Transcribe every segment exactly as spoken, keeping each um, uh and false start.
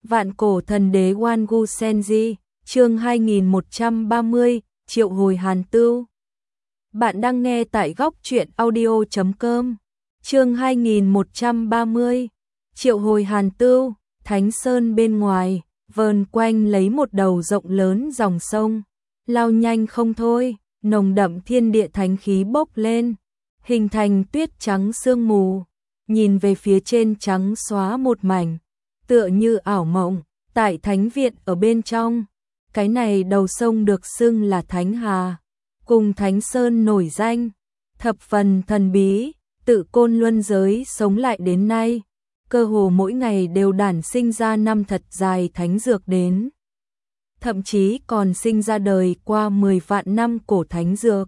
Vạn cổ thần đế Wan Gu Senji, chương hai nghìn một trăm ba mươi, triệu hồi Hàn Tưu. Bạn đang nghe tại góc truyện audio chấm com. Chương hai nghìn một trăm ba mươi, triệu hồi Hàn Tưu. Thánh Sơn bên ngoài, vờn quanh lấy một đầu rộng lớn dòng sông, lao nhanh không thôi, nồng đậm thiên địa thánh khí bốc lên, hình thành tuyết trắng sương mù, nhìn về phía trên trắng xóa một mảnh, tựa như ảo mộng. Tại thánh viện ở bên trong, cái này đầu sông được xưng là Thánh Hà, cùng Thánh Sơn nổi danh, thập phần thần bí, tự Côn Luân giới sống lại đến nay, cơ hồ mỗi ngày đều đản sinh ra năm thật dài thánh dược đến. Thậm chí còn sinh ra đời qua mười vạn năm cổ thánh dược.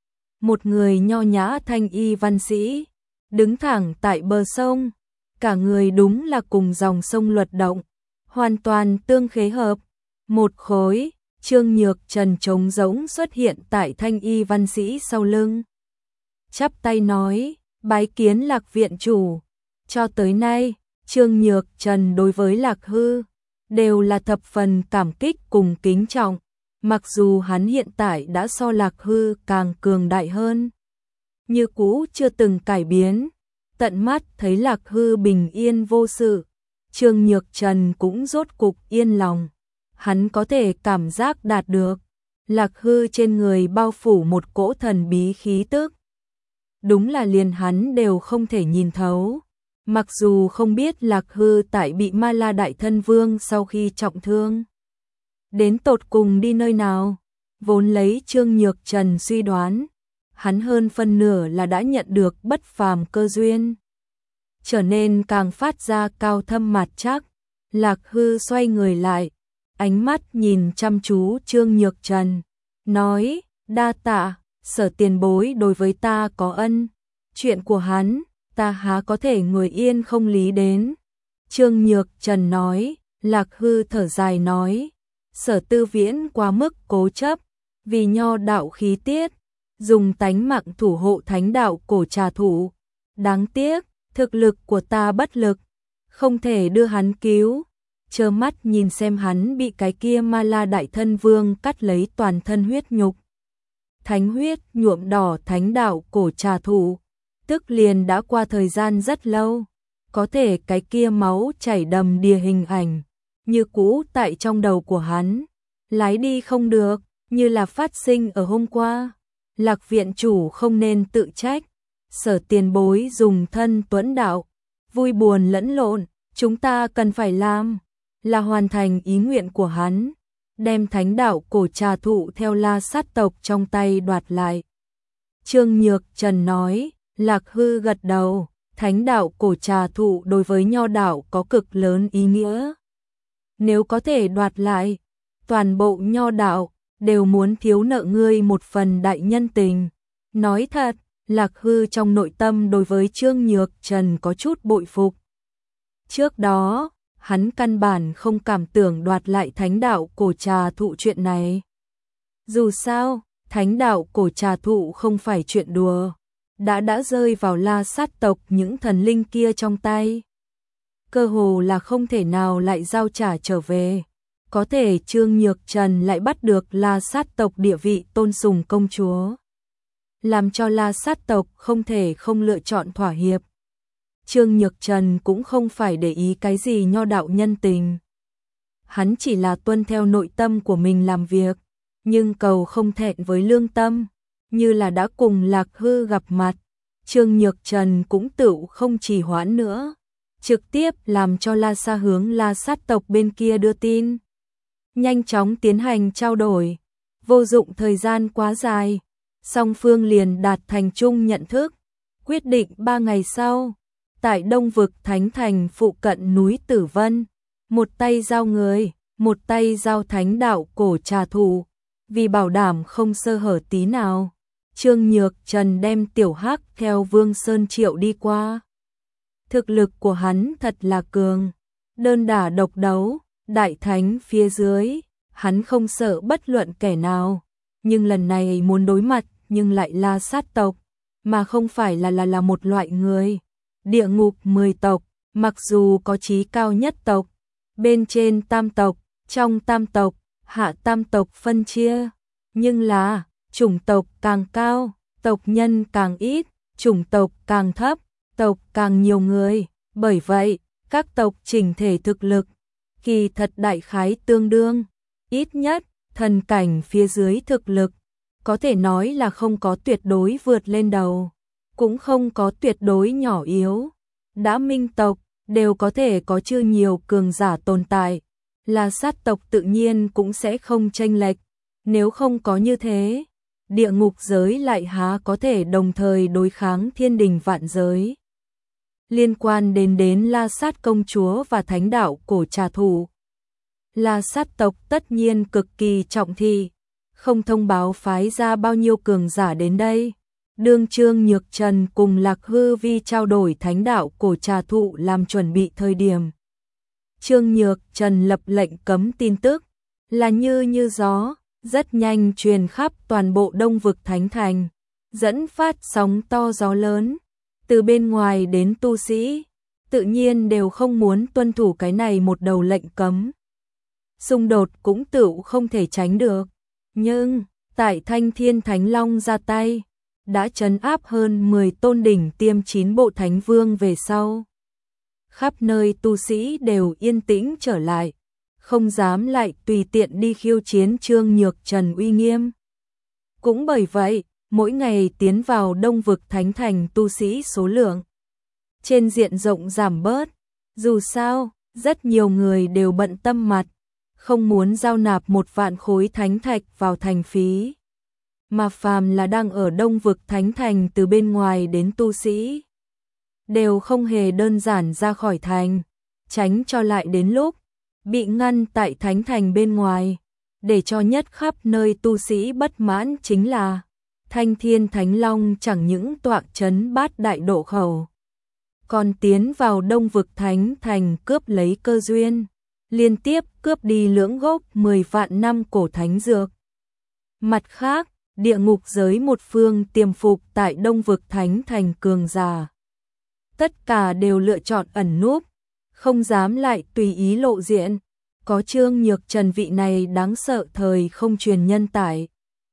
Một người nho nhã thanh y văn sĩ, đứng thẳng tại bờ sông, cả người đúng là cùng dòng sông luật động, hoàn toàn tương khế hợp. Một khối, Trương Nhược Trần trống rỗng xuất hiện tại thanh y văn sĩ sau lưng. Chắp tay nói, bái kiến Lạc viện chủ. Cho tới nay, Trương Nhược Trần đối với Lạc Hư đều là thập phần cảm kích cùng kính trọng, mặc dù hắn hiện tại đã so Lạc Hư càng cường đại hơn, như cũ chưa từng cải biến. Tận mắt thấy Lạc Hư bình yên vô sự, Trương Nhược Trần cũng rốt cục yên lòng. Hắn có thể cảm giác đạt được Lạc Hư trên người bao phủ một cỗ thần bí khí tức, đúng là liền hắn đều không thể nhìn thấu. Mặc dù không biết Lạc Hư tại bị Ma La Đại Thân Vương sau khi trọng thương đến tột cùng đi nơi nào, vốn lấy Trương Nhược Trần suy đoán, hắn hơn phân nửa là đã nhận được bất phàm cơ duyên, trở nên càng phát ra cao thâm mạt chắc. Lạc Hư xoay người lại, ánh mắt nhìn chăm chú Trương Nhược Trần, nói, đa tạ, Sở tiền bối đối với ta có ân, chuyện của hắn, ta há có thể ngồi yên không lý đến. Trương Nhược Trần nói. Lạc Hư thở dài nói, Sở Tư Viễn quá mức cố chấp, vì nho đạo khí tiết, dùng tánh mạng thủ hộ thánh đạo cổ trà thủ. Đáng tiếc, thực lực của ta bất lực, không thể đưa hắn cứu. Trơ mắt nhìn xem hắn bị cái kia Ma La Đại Thân Vương cắt lấy toàn thân huyết nhục, thánh huyết nhuộm đỏ thánh đạo cổ trà thủ. Tức liền đã qua thời gian rất lâu, có thể cái kia máu chảy đầm đìa hình ảnh như cũ tại trong đầu của hắn, lái đi không được, như là phát sinh ở hôm qua. Lạc viện chủ không nên tự trách, Sở tiền bối dùng thân tuẫn đạo, vui buồn lẫn lộn, chúng ta cần phải làm là hoàn thành ý nguyện của hắn, đem thánh đạo cổ trà thụ theo La Sát tộc trong tay đoạt lại. Trương Nhược Trần nói. Lạc Hư gật đầu, thánh đạo cổ trà thụ đối với nho đạo có cực lớn ý nghĩa. Nếu có thể đoạt lại, toàn bộ nho đạo đều muốn thiếu nợ ngươi một phần đại nhân tình. Nói thật, Lạc Hư trong nội tâm đối với Trương Nhược Trần có chút bội phục. Trước đó, hắn căn bản không cảm tưởng đoạt lại thánh đạo cổ trà thụ chuyện này. Dù sao, thánh đạo cổ trà thụ không phải chuyện đùa, đã đã rơi vào La Sát tộc những thần linh kia trong tay, cơ hồ là không thể nào lại giao trả trở về. Có thể Trương Nhược Trần lại bắt được La Sát tộc địa vị tôn sùng công chúa, làm cho La Sát tộc không thể không lựa chọn thỏa hiệp. Trương Nhược Trần cũng không phải để ý cái gì nho đạo nhân tình, hắn chỉ là tuân theo nội tâm của mình làm việc, nhưng cầu không thẹn với lương tâm. Như là đã cùng Lạc Hư gặp mặt, Trương Nhược Trần cũng tự không trì hoãn nữa, trực tiếp làm cho La Sa hướng La Sát tộc bên kia đưa tin, nhanh chóng tiến hành trao đổi. Vô dụng thời gian quá dài, song phương liền đạt thành chung nhận thức, quyết định ba ngày sau, tại Đông vực Thánh Thành phụ cận núi Tử Vân, một tay giao người, một tay giao thánh đạo cổ trà thủ, vì bảo đảm không sơ hở tí nào. Trương Nhược Trần đem Tiểu Hắc theo Vương Sơn Triệu đi qua. Thực lực của hắn thật là cường, đơn đả độc đấu, đại thánh phía dưới, hắn không sợ bất luận kẻ nào, nhưng lần này muốn đối mặt nhưng lại La Sát tộc, mà không phải là là là một loại người. Địa ngục mười tộc, mặc dù có chí cao nhất tộc, bên trên tam tộc, trong tam tộc, hạ tam tộc phân chia. Nhưng là, chủng tộc càng cao, tộc nhân càng ít, chủng tộc càng thấp, tộc càng nhiều người. Bởi vậy, các tộc chỉnh thể thực lực, kỳ thật đại khái tương đương. Ít nhất, thần cảnh phía dưới thực lực, có thể nói là không có tuyệt đối vượt lên đầu, cũng không có tuyệt đối nhỏ yếu. Đã minh tộc, đều có thể có chưa nhiều cường giả tồn tại, là sát tộc tự nhiên cũng sẽ không chênh lệch. Nếu không có như thế, địa ngục giới lại há có thể đồng thời đối kháng thiên đình vạn giới. Liên quan đến đến La Sát công chúa và thánh đạo cổ trà thủ, La Sát tộc tất nhiên cực kỳ trọng thị, không thông báo phái ra bao nhiêu cường giả đến đây. Đương Trương Nhược Trần cùng Lạc Hư Vi trao đổi thánh đạo cổ trà thụ làm chuẩn bị thời điểm, Trương Nhược Trần lập lệnh cấm tin tức, là như như gió, rất nhanh truyền khắp toàn bộ Đông vực Thánh Thành, dẫn phát sóng to gió lớn. Từ bên ngoài đến tu sĩ, tự nhiên đều không muốn tuân thủ cái này một đầu lệnh cấm. Xung đột cũng tự không thể tránh được, nhưng tại Thanh Thiên Thánh Long ra tay, đã trấn áp hơn mười tôn đỉnh tiêm chín bộ thánh vương về sau. Khắp nơi tu sĩ đều yên tĩnh trở lại, không dám lại tùy tiện đi khiêu chiến Trương Nhược Trần uy nghiêm. Cũng bởi vậy, mỗi ngày tiến vào Đông vực Thánh Thành tu sĩ số lượng trên diện rộng giảm bớt. Dù sao, rất nhiều người đều bận tâm mặt, không muốn giao nạp một vạn khối thánh thạch vào thành phí. Mà phàm là đang ở Đông vực Thánh Thành từ bên ngoài đến tu sĩ, đều không hề đơn giản ra khỏi thành, tránh cho lại đến lúc bị ngăn tại Thánh Thành bên ngoài. Để cho nhất khắp nơi tu sĩ bất mãn chính là Thanh Thiên Thánh Long chẳng những tọa trấn bát đại độ khẩu, còn tiến vào Đông vực Thánh Thành cướp lấy cơ duyên, liên tiếp cướp đi lưỡng gốc mười vạn năm cổ thánh dược. Mặt khác, địa ngục giới một phương tiềm phục tại Đông vực Thánh Thành cường giả, tất cả đều lựa chọn ẩn núp, không dám lại tùy ý lộ diện. Có Trương Nhược Trần vị này đáng sợ thời không truyền nhân tại,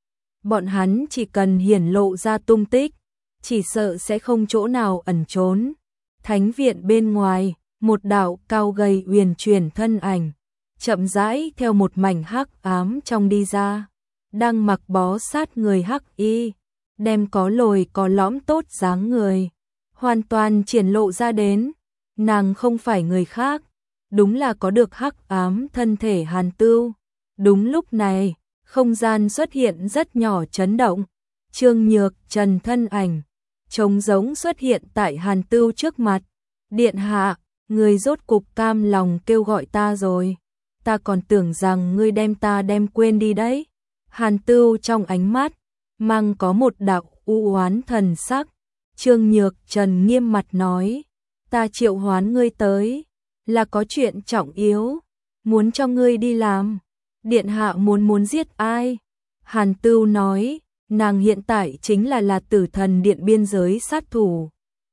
bọn hắn chỉ cần hiển lộ ra tung tích, chỉ sợ sẽ không chỗ nào ẩn trốn. Thánh viện bên ngoài, một đạo cao gầy huyền chuyển thân ảnh, chậm rãi theo một mảnh hắc ám trong đi ra, đang mặc bó sát người hắc y, đem có lồi có lõm tốt dáng người, hoàn toàn triển lộ ra đến. Nàng không phải người khác, đúng là có được hắc ám thân thể Hàn Tưu. Đúng lúc này, không gian xuất hiện rất nhỏ chấn động, Trương Nhược Trần thân ảnh trống giống xuất hiện tại Hàn Tưu trước mặt. Điện hạ, người rốt cục cam lòng kêu gọi ta rồi, ta còn tưởng rằng ngươi đem ta đem quên đi đấy. Hàn Tưu trong ánh mắt mang có một đạo u oán thần sắc. Trương Nhược Trần nghiêm mặt nói, ta triệu hoán ngươi tới là có chuyện trọng yếu, muốn cho ngươi đi làm. Điện hạ muốn muốn giết ai? Hàn Tưu nói, nàng hiện tại chính là là Tử Thần Điện biên giới sát thủ,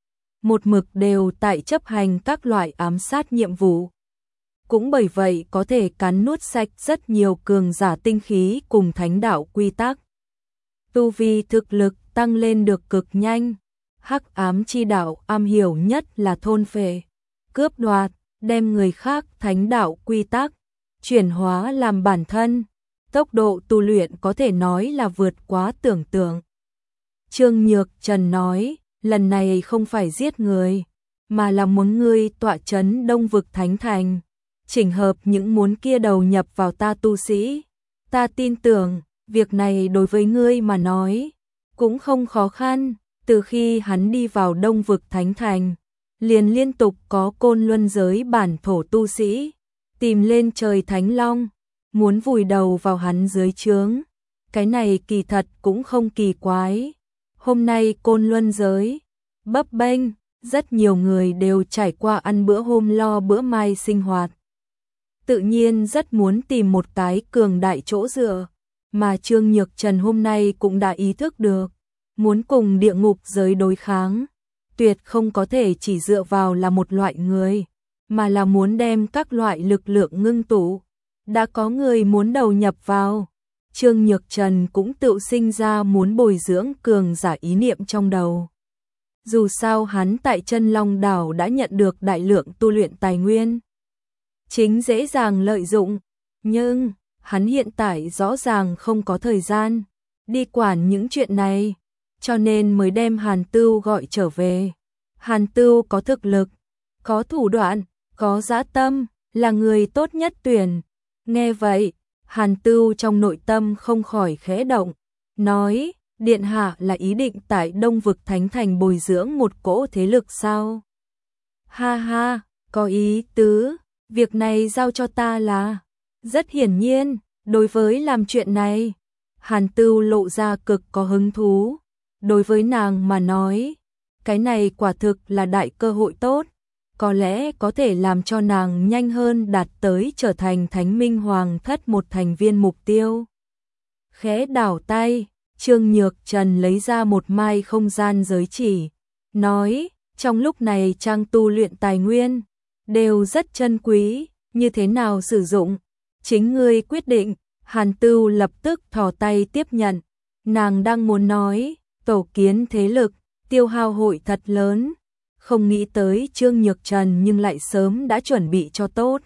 một mực đều tại chấp hành các loại ám sát nhiệm vụ. Cũng bởi vậy có thể cắn nuốt sạch rất nhiều cường giả tinh khí cùng thánh đạo quy tắc. Tu vi thực lực tăng lên được cực nhanh. Hắc ám chi đạo am hiểu nhất là thôn phệ, cướp đoạt, đem người khác thánh đạo quy tắc chuyển hóa làm bản thân. Tốc độ tu luyện có thể nói là vượt quá tưởng tượng. Trương Nhược Trần nói, lần này không phải giết người, mà là muốn ngươi tọa trấn Đông vực Thánh Thành, chỉnh hợp những muốn kia đầu nhập vào ta tu sĩ. Ta tin tưởng, việc này đối với ngươi mà nói cũng không khó khăn. Từ khi hắn đi vào Đông vực Thánh Thành, liền liên tục có côn luân giới bản thổ tu sĩ tìm lên trời Thánh Long, muốn vùi đầu vào hắn dưới trướng. Cái này kỳ thật cũng không kỳ quái. Hôm nay côn luân giới bấp bênh, rất nhiều người đều trải qua ăn bữa hôm lo bữa mai sinh hoạt, tự nhiên rất muốn tìm một cái cường đại chỗ dựa. Mà Trương Nhược Trần hôm nay cũng đã ý thức được, muốn cùng địa ngục giới đối kháng, tuyệt không có thể chỉ dựa vào là một loại người, mà là muốn đem các loại lực lượng ngưng tụ. Đã có người muốn đầu nhập vào, Trương Nhược Trần cũng tự sinh ra muốn bồi dưỡng cường giả ý niệm trong đầu. Dù sao hắn tại Chân Long Đảo đã nhận được đại lượng tu luyện tài nguyên, chính dễ dàng lợi dụng, nhưng hắn hiện tại rõ ràng không có thời gian đi quản những chuyện này, cho nên mới đem Hàn Tưu gọi trở về. Hàn Tưu có thực lực, có thủ đoạn, có dã tâm, là người tốt nhất tuyển. Nghe vậy, Hàn Tưu trong nội tâm không khỏi khẽ động, nói, điện hạ là ý định tại Đông Vực Thánh Thành bồi dưỡng một cỗ thế lực sao? Ha ha, có ý tứ, việc này giao cho ta là. Rất hiển nhiên, đối với làm chuyện này, Hàn Tưu lộ ra cực có hứng thú. Đối với nàng mà nói, cái này quả thực là đại cơ hội tốt, có lẽ có thể làm cho nàng nhanh hơn đạt tới trở thành Thánh Minh Hoàng thất một thành viên mục tiêu. Khẽ đảo tay, Trương Nhược Trần lấy ra một mai không gian giới chỉ, nói, trong lúc này trang tu luyện tài nguyên, đều rất chân quý, như thế nào sử dụng, chính ngươi quyết định. Hàn Tưu lập tức thò tay tiếp nhận, nàng đang muốn nói, tổ kiến thế lực, tiêu hao hội thật lớn, không nghĩ tới Trương Nhược Trần nhưng lại sớm đã chuẩn bị cho tốt.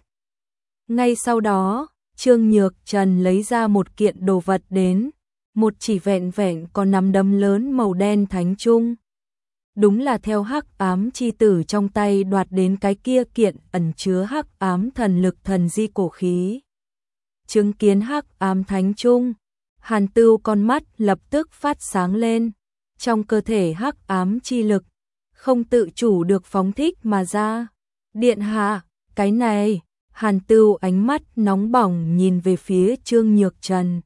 Ngay sau đó, Trương Nhược Trần lấy ra một kiện đồ vật đến, một chỉ vẹn vẹn có nắm đấm lớn màu đen thánh trung. Đúng là theo Hắc Ám chi tử trong tay đoạt đến cái kia kiện ẩn chứa Hắc Ám thần lực thần di cổ khí. Chứng kiến Hắc Ám thánh trung, Hàn Tưu con mắt lập tức phát sáng lên, trong cơ thể Hắc Ám chi lực không tự chủ được phóng thích mà ra. Điện hạ, cái này, Hàn Tưu ánh mắt nóng bỏng nhìn về phía Trương Nhược Trần.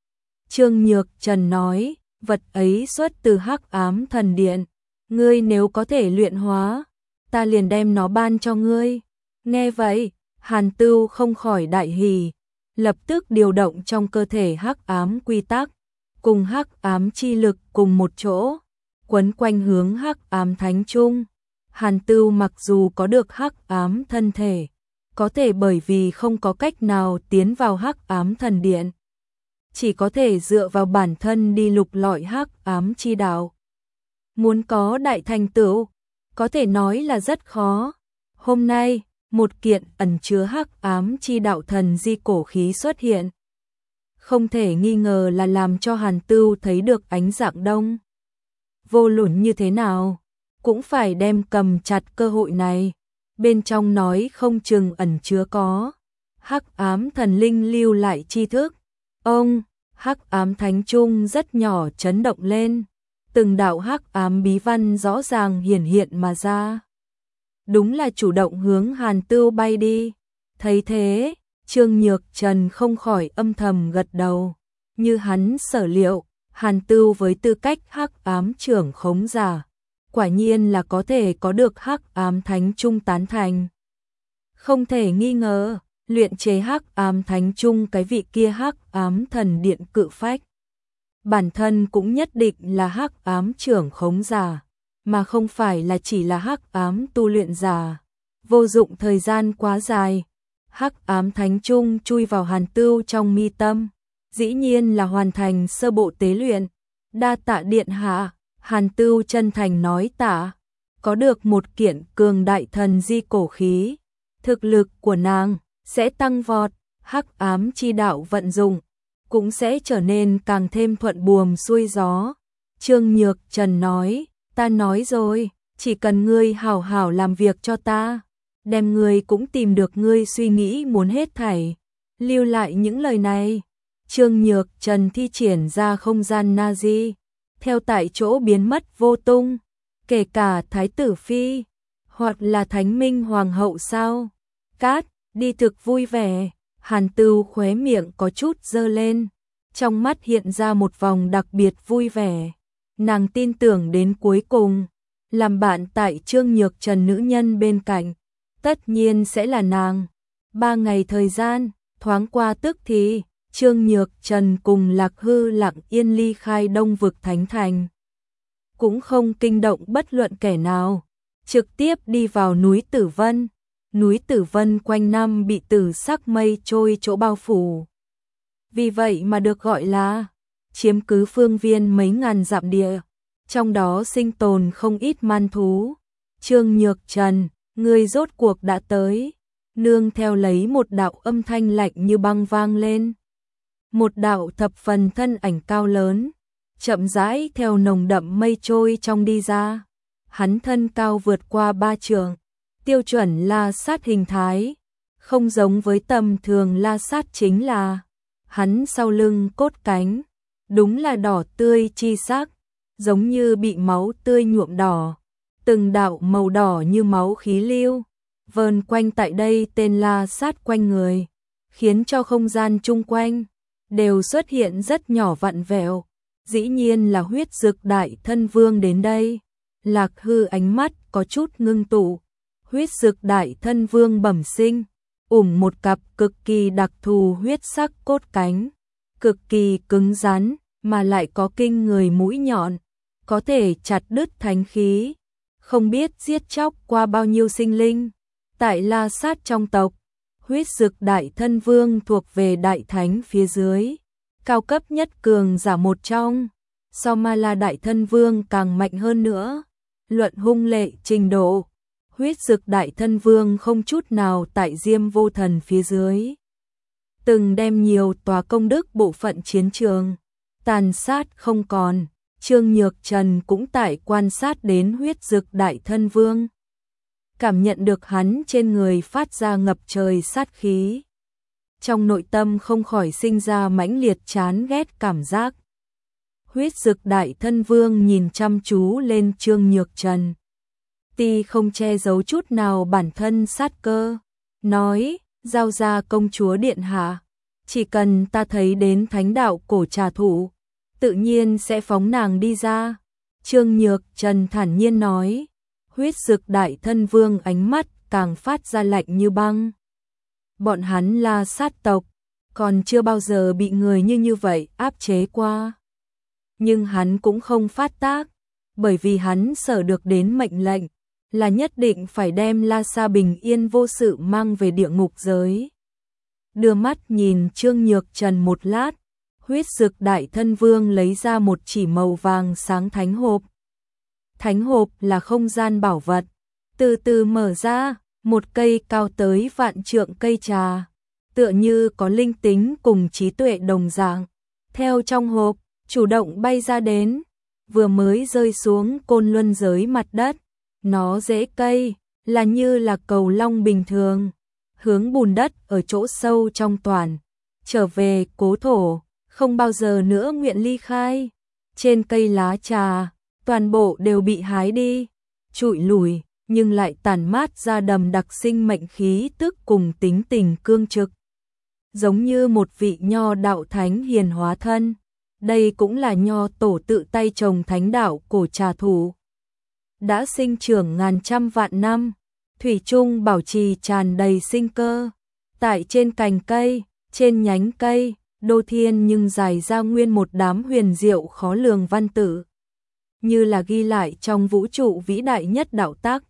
Trương Nhược Trần nói, vật ấy xuất từ Hắc Ám thần điện, ngươi nếu có thể luyện hóa, ta liền đem nó ban cho ngươi. Nghe vậy, Hàn Tưu không khỏi đại hỉ, lập tức điều động trong cơ thể Hắc Ám quy tắc, cùng Hắc Ám chi lực cùng một chỗ, quấn quanh hướng Hắc Ám thánh trung. Hàn Tưu mặc dù có được Hắc Ám thân thể, có thể bởi vì không có cách nào tiến vào Hắc Ám thần điện, chỉ có thể dựa vào bản thân đi lục lọi Hắc Ám chi đạo. Muốn có đại thành tựu, có thể nói là rất khó. Hôm nay, một kiện ẩn chứa Hắc Ám chi đạo thần di cổ khí xuất hiện, không thể nghi ngờ là làm cho Hàn Tưu thấy được ánh dạng đông. Vô luận như thế nào, cũng phải đem cầm chặt cơ hội này. Bên trong nói không chừng ẩn chứa có Hắc Ám thần linh lưu lại tri thức. Ông, Hắc Ám thánh trung rất nhỏ chấn động lên, từng đạo Hắc Ám bí văn rõ ràng hiển hiện mà ra. Đúng là chủ động hướng Hàn Tưu bay đi. Thấy thế, Trương Nhược Trần không khỏi âm thầm gật đầu. Như hắn sở liệu, Hàn Tưu với tư cách Hắc Ám trưởng khống giả, quả nhiên là có thể có được Hắc Ám thánh trung tán thành. Không thể nghi ngờ, luyện chế Hắc Ám thánh trung cái vị kia Hắc Ám thần điện cự phách, bản thân cũng nhất định là Hắc Ám trưởng khống giả, mà không phải là chỉ là Hắc Ám tu luyện giả. Vô dụng thời gian quá dài, Hắc Ám thánh trung chui vào Hàn Tưu trong mi tâm, dĩ nhiên là hoàn thành sơ bộ tế luyện. Đa tạ điện hạ. Hàn Tưu chân thành nói tạ. Có được một kiện cường đại thần di cổ khí, thực lực của nàng sẽ tăng vọt, Hắc Ám chi đạo vận dụng cũng sẽ trở nên càng thêm thuận buồm xuôi gió. Trương Nhược Trần nói, ta nói rồi, chỉ cần ngươi hảo hảo làm việc cho ta, đem ngươi cũng tìm được ngươi suy nghĩ muốn hết thảy. Lưu lại những lời này, Trương Nhược Trần thi triển ra không gian Nazi, theo tại chỗ biến mất vô tung, kể cả Thái tử Phi, hoặc là Thánh Minh Hoàng hậu sao. Cát, đi thực vui vẻ. Hàn Tưu khóe miệng có chút dơ lên, trong mắt hiện ra một vòng đặc biệt vui vẻ. Nàng tin tưởng đến cuối cùng, làm bạn tại Trương Nhược Trần nữ nhân bên cạnh, tất nhiên sẽ là nàng. Ba ngày thời gian, thoáng qua tức thì, Trương Nhược Trần cùng Lạc Hư lặng yên ly khai Đông Vực Thánh Thành. Cũng không kinh động bất luận kẻ nào, trực tiếp đi vào núi Tử Vân. núi Tử Vân quanh năm bị tử sắc mây trôi chỗ bao phủ. Vì vậy mà được gọi là chiếm cứ phương viên mấy ngàn dặm địa, trong đó sinh tồn không ít man thú. Trương Nhược Trần, ngươi rốt cuộc đã tới. Nương theo lấy một đạo âm thanh lạnh như băng vang lên. Một đạo thập phần thân ảnh cao lớn, chậm rãi theo nồng đậm mây trôi trong đi ra. Hắn thân cao vượt qua ba trượng, tiêu chuẩn la sát hình thái, không giống với tầm thường la sát chính là hắn sau lưng cốt cánh, đúng là đỏ tươi chi sắc, giống như bị máu tươi nhuộm đỏ, từng đạo màu đỏ như máu khí lưu, vờn quanh tại đây tên la sát quanh người, khiến cho không gian chung quanh đều xuất hiện rất nhỏ vặn vẹo. Dĩ nhiên là huyết dực đại thân vương đến đây. Lạc Hư ánh mắt có chút ngưng tụ. Huyết dực đại thân vương bẩm sinh, ủng một cặp cực kỳ đặc thù huyết sắc cốt cánh, cực kỳ cứng rắn, mà lại có kinh người mũi nhọn, có thể chặt đứt thánh khí, không biết giết chóc qua bao nhiêu sinh linh. Tại la sát trong tộc, huyết dực đại thân vương thuộc về đại thánh phía dưới, cao cấp nhất cường giả một trong, so ma la đại thân vương càng mạnh hơn nữa. Luận hung lệ trình độ, huyết dực đại thân vương không chút nào tại Diêm Vô Thần phía dưới. Từng đem nhiều tòa công đức bộ phận chiến trường tàn sát không còn. Trương Nhược Trần cũng tại quan sát đến huyết dực đại thân vương, cảm nhận được hắn trên người phát ra ngập trời sát khí, trong nội tâm không khỏi sinh ra mãnh liệt chán ghét cảm giác. Huyết dực đại thân vương nhìn chăm chú lên Trương Nhược Trần, tuy không che giấu chút nào bản thân sát cơ, nói: giao ra công chúa điện hạ, chỉ cần ta thấy đến thánh đạo cổ trà thủ, tự nhiên sẽ phóng nàng đi ra. Trương Nhược Trần thản nhiên nói. Huyết dực đại thân vương ánh mắt càng phát ra lạnh như băng. Bọn hắn là sát tộc, còn chưa bao giờ bị người như như vậy áp chế qua. Nhưng hắn cũng không phát tác, bởi vì hắn sở được đến mệnh lệnh là nhất định phải đem La Sa bình yên vô sự mang về địa ngục giới. Đưa mắt nhìn Trương Nhược Trần một lát, huyết dực đại thân vương lấy ra một chỉ màu vàng sáng thánh hộp. Thánh hộp là không gian bảo vật, từ từ mở ra, một cây cao tới vạn trượng cây trà, tựa như có linh tính cùng trí tuệ đồng dạng, theo trong hộp, chủ động bay ra đến, vừa mới rơi xuống côn luân giới mặt đất, nó rễ cây, là như là cầu long bình thường, hướng bùn đất ở chỗ sâu trong toàn, trở về cố thổ, không bao giờ nữa nguyện ly khai. Trên cây lá trà, toàn bộ đều bị hái đi, trụi lùi, nhưng lại tản mát ra đầm đặc sinh mệnh khí tức cùng tính tình cương trực. Giống như một vị nho đạo thánh hiền hóa thân, đây cũng là nho tổ tự tay trồng thánh đạo cổ trà thủ. Đã sinh trưởng ngàn trăm vạn năm, thủy chung bảo trì tràn đầy sinh cơ. Tại trên cành cây, trên nhánh cây, đô thiên nhưng dài ra nguyên một đám huyền diệu khó lường văn tự, như là ghi lại trong vũ trụ vĩ đại nhất đạo tác.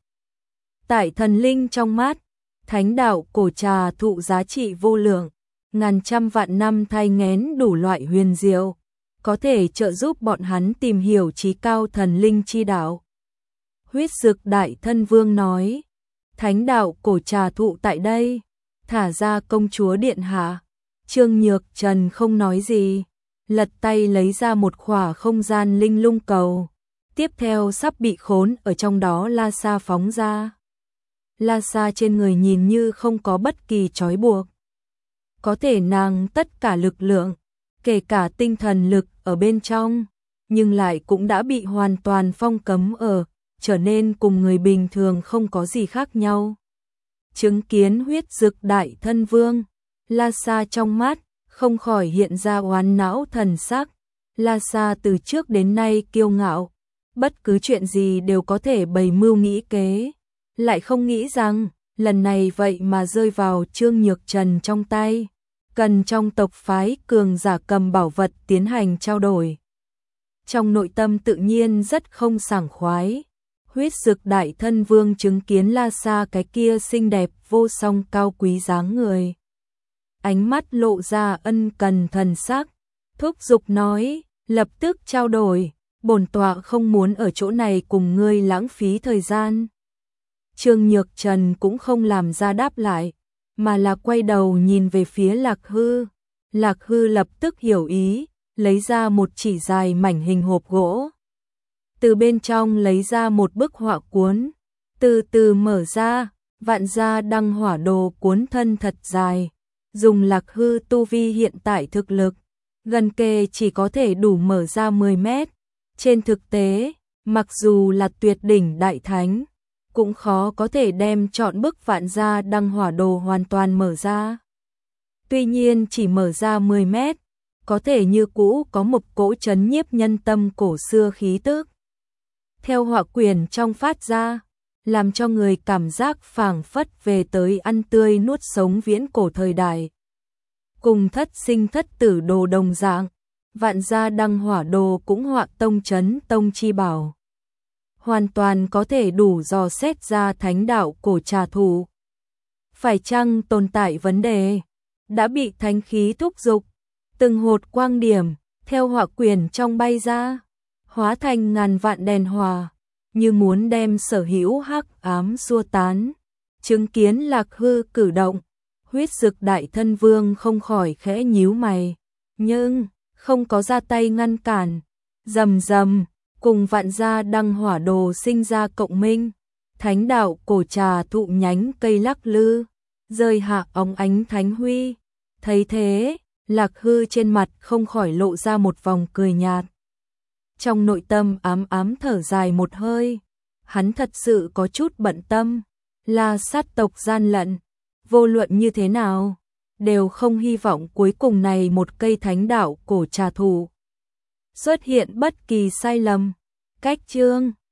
Tại thần linh trong mắt, thánh đạo cổ trà thụ giá trị vô lượng, ngàn trăm vạn năm thai nghén đủ loại huyền diệu, có thể trợ giúp bọn hắn tìm hiểu trí cao thần linh chi đạo. Huyết dực đại thân vương nói, thánh đạo cổ trà thụ tại đây, thả ra công chúa điện hạ. Trương Nhược Trần không nói gì, lật tay lấy ra một khỏa không gian linh lung cầu, tiếp theo sắp bị khốn ở trong đó La Sa phóng ra. La Sa trên người nhìn như không có bất kỳ trói buộc, có thể nàng tất cả lực lượng, kể cả tinh thần lực ở bên trong, nhưng lại cũng đã bị hoàn toàn phong cấm ở, trở nên cùng người bình thường không có gì khác nhau. Chứng kiến huyết dực đại thân vương, La Sa trong mắt không khỏi hiện ra oán não thần sắc. La Sa từ trước đến nay kiêu ngạo, bất cứ chuyện gì đều có thể bày mưu nghĩ kế, lại không nghĩ rằng lần này vậy mà rơi vào Trương Nhược Trần trong tay, cần trong tộc phái cường giả cầm bảo vật tiến hành trao đổi. Trong nội tâm tự nhiên rất không sảng khoái. Huyết Dực Đại Thân Vương chứng kiến La Sa cái kia xinh đẹp vô song cao quý dáng người. Ánh mắt lộ ra ân cần thần sắc, thúc giục nói, lập tức trao đổi, bổn tọa không muốn ở chỗ này cùng ngươi lãng phí thời gian. Trương Nhược Trần cũng không làm ra đáp lại, mà là quay đầu nhìn về phía Lạc Hư. Lạc Hư lập tức hiểu ý, lấy ra một chỉ dài mảnh hình hộp gỗ. Từ bên trong lấy ra một bức họa cuốn, từ từ mở ra, vạn gia đăng hỏa đồ cuốn thân thật dài. Dùng Lạc Hư tu vi hiện tại thực lực, gần kề chỉ có thể đủ mở ra mười mét. Trên thực tế, mặc dù là tuyệt đỉnh đại thánh, cũng khó có thể đem chọn bức vạn gia đăng hỏa đồ hoàn toàn mở ra. Tuy nhiên chỉ mở ra mười mét, có thể như cũ có một cỗ chấn nhiếp nhân tâm cổ xưa khí tức. Theo họa quyển trong phát ra, làm cho người cảm giác phảng phất về tới ăn tươi nuốt sống viễn cổ thời đại. Cùng thất sinh thất tử đồ đồng dạng, vạn gia đăng hỏa đồ cũng họa tông chấn tông chi bảo. Hoàn toàn có thể đủ dò xét ra thánh đạo cổ trà thủ. Phải chăng tồn tại vấn đề, đã bị thánh khí thúc giục, từng hột quang điểm, theo họa quyển trong bay ra, hóa thành ngàn vạn đèn hòa, như muốn đem sở hữu hắc ám xua tán. Chứng kiến Lạc Hư cử động, Huyết Dực Đại Thân Vương không khỏi khẽ nhíu mày, nhưng không có ra tay ngăn cản. Rầm rầm, cùng vạn gia đăng hỏa đồ sinh ra cộng minh, thánh đạo cổ trà thụ nhánh cây lắc lư, rơi hạ óng ánh thánh huy. Thấy thế, Lạc Hư trên mặt không khỏi lộ ra một vòng cười nhạt. Trong nội tâm ám ám thở dài một hơi, hắn thật sự có chút bận tâm. La sát tộc gian lận, vô luận như thế nào, đều không hy vọng cuối cùng này một cây thánh đạo cổ trà thủ xuất hiện bất kỳ sai lầm. Cách chương